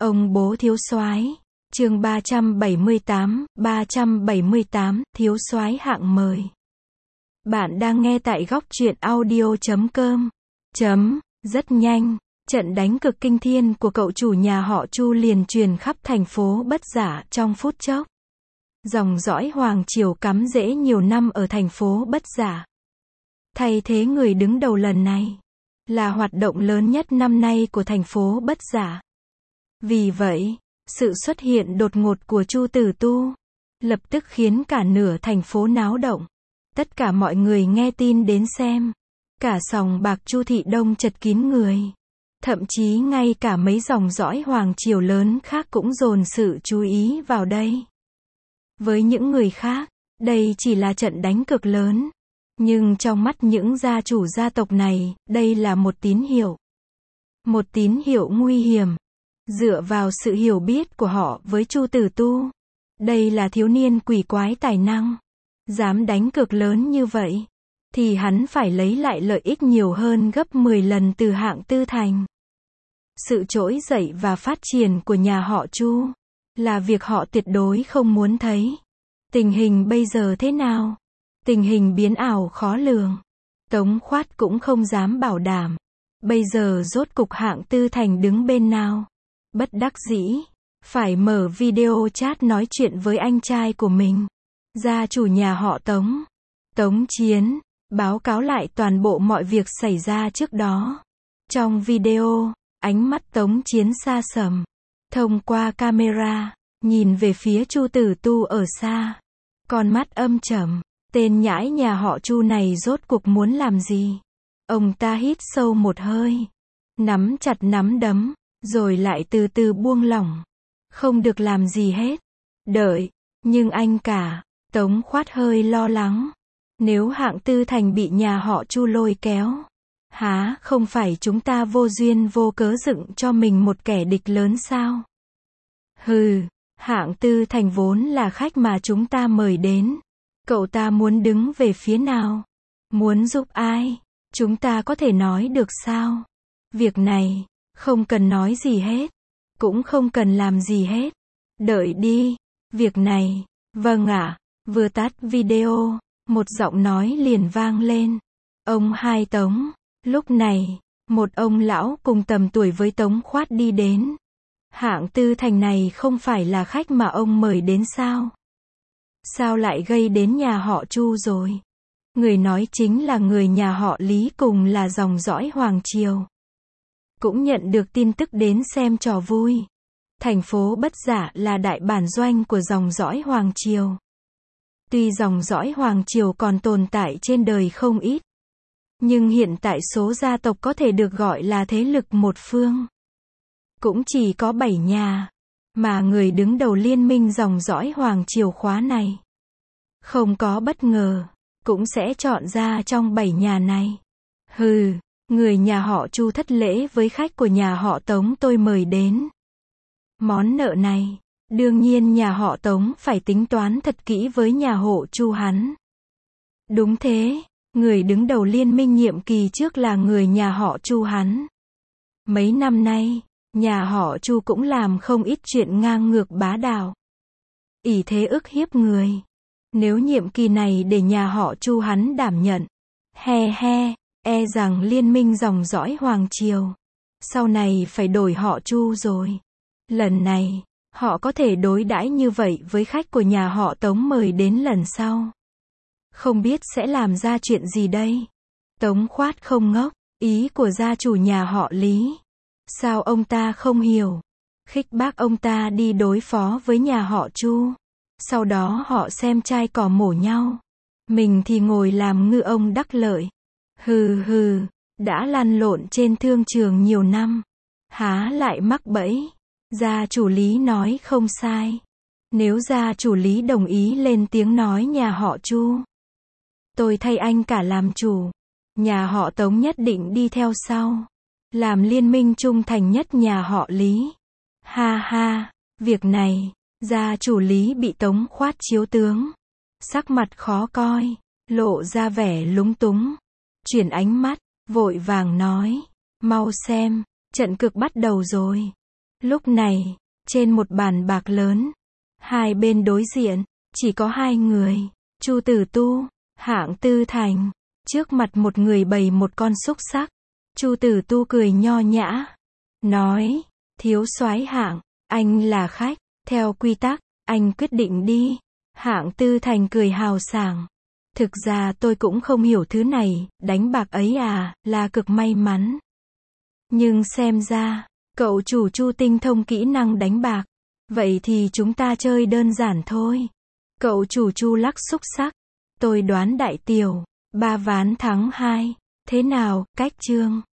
Ông bố thiếu soái. Chương 378, thiếu soái hạng mời. Bạn đang nghe tại góc truyện audio.com. Rất nhanh, trận đánh cực kinh thiên của cậu chủ nhà họ Chu liền truyền khắp thành phố Bất Giả trong phút chốc. Dòng dõi Hoàng Triều cắm rễ nhiều năm ở thành phố Bất Giả. Thay thế người đứng đầu lần này, là hoạt động lớn nhất năm nay của thành phố Bất Giả. Vì vậy, sự xuất hiện đột ngột của Chu Tử Tu, lập tức khiến cả nửa thành phố náo động. Tất cả mọi người nghe tin đến xem. Cả sòng bạc Chu Thị Đông chật kín người. Thậm chí ngay cả mấy dòng dõi Hoàng Triều lớn khác cũng dồn sự chú ý vào đây. Với những người khác, đây chỉ là trận đánh cực lớn. Nhưng trong mắt những gia chủ gia tộc này, đây là một tín hiệu. Một tín hiệu nguy hiểm. Dựa vào sự hiểu biết của họ với Chu Tử Tu, đây là thiếu niên quỷ quái tài năng. Dám đánh cược lớn như vậy, thì hắn phải lấy lại lợi ích nhiều hơn gấp 10 lần từ Hạng Tư Thành. Sự trỗi dậy và phát triển của nhà họ Chu, là việc họ tuyệt đối không muốn thấy. Tình hình bây giờ thế nào? Tình hình biến ảo khó lường. Tống Khoát cũng không dám bảo đảm. Bây giờ rốt cục Hạng Tư Thành đứng bên nào? Bất đắc dĩ, phải mở video chat nói chuyện với anh trai của mình, gia chủ nhà họ Tống, Tống Chiến, báo cáo lại toàn bộ mọi việc xảy ra trước đó. Trong video, ánh mắt Tống Chiến xa sầm, thông qua camera, nhìn về phía Chu Tử Tu ở xa. Con mắt âm trầm, tên nhãi nhà họ Chu này rốt cuộc muốn làm gì? Ông ta hít sâu một hơi, nắm chặt nắm đấm, rồi lại từ từ buông lỏng. Không được làm gì hết. Đợi, nhưng anh cả, Tống Khoát hơi lo lắng. Nếu Hạng Tư Thành bị nhà họ Chu lôi kéo, há không phải chúng ta vô duyên vô cớ dựng cho mình một kẻ địch lớn sao? Hừ, Hạng Tư Thành vốn là khách mà chúng ta mời đến. Cậu ta muốn đứng về phía nào? Muốn giúp ai? Chúng ta có thể nói được sao? Việc này, không cần nói gì hết. Cũng không cần làm gì hết. Đợi đi. Việc này. Vâng ạ. Vừa tắt video, một giọng nói liền vang lên. Ông hai Tống. Lúc này, một ông lão cùng tầm tuổi với Tống Khoát đi đến. Hạng Tư Thành này không phải là khách mà ông mời đến sao? Sao lại gây đến nhà họ Chu rồi? Người nói chính là người nhà họ Lý cùng là dòng dõi Hoàng Triều. Cũng nhận được tin tức đến xem trò vui. Thành phố Bất Giả là đại bản doanh của dòng dõi Hoàng Triều. Tuy dòng dõi Hoàng Triều còn tồn tại trên đời không ít, nhưng hiện tại số gia tộc có thể được gọi là thế lực một phương cũng chỉ có 7 nhà, mà người đứng đầu liên minh dòng dõi Hoàng Triều khóa này, không có bất ngờ, cũng sẽ chọn ra trong 7 nhà này. Hừ, người nhà họ Chu thất lễ với khách của nhà họ Tống tôi mời đến. Món nợ này, đương nhiên nhà họ Tống phải tính toán thật kỹ với nhà hộ Chu hắn. Đúng thế, người đứng đầu liên minh nhiệm kỳ trước là người nhà họ Chu hắn. Mấy năm nay, nhà họ Chu cũng làm không ít chuyện ngang ngược bá đạo, ỷ thế ức hiếp người. Nếu nhiệm kỳ này để nhà họ Chu hắn đảm nhận, e rằng liên minh dòng dõi Hoàng Triều sau này phải đổi họ Chu rồi. Lần này, họ có thể đối đãi như vậy với khách của nhà họ Tống mời đến lần sau. Không biết sẽ làm ra chuyện gì đây? Tống Khoát không ngốc, ý của gia chủ nhà họ Lý. Sao ông ta không hiểu? Khích bác ông ta đi đối phó với nhà họ Chu. Sau đó họ xem trai cỏ mổ nhau. Mình thì ngồi làm ngư ông đắc lợi. Hừ, đã lăn lộn trên thương trường nhiều năm, há lại mắc bẫy. Gia chủ Lý nói không sai. Nếu gia chủ Lý đồng ý lên tiếng nói nhà họ Chu, tôi thay anh cả làm chủ. Nhà họ Tống nhất định đi theo sau, làm liên minh trung thành nhất nhà họ Lý. Ha, việc này, gia chủ Lý bị Tống Khoát chiếu tướng, sắc mặt khó coi, lộ ra vẻ lúng túng. Chuyển ánh mắt, vội vàng nói, mau xem, trận cực bắt đầu rồi. Lúc này, trên một bàn bạc lớn, hai bên đối diện, chỉ có hai người, Chu Tử Tu, Hạng Tư Thành. Trước mặt một người bày một con xúc xắc. Chu Tử Tu cười nho nhã, nói, thiếu soái Hạng, anh là khách, theo quy tắc, anh quyết định đi. Hạng Tư Thành cười hào sảng. Thực ra tôi cũng không hiểu thứ này, đánh bạc ấy à, là cực may mắn. Nhưng xem ra, cậu chủ Chu tinh thông kỹ năng đánh bạc. Vậy thì chúng ta chơi đơn giản thôi. Cậu chủ Chu lắc xúc xắc. Tôi đoán đại tiểu, 3 ván thắng 2. Thế nào, cách chương?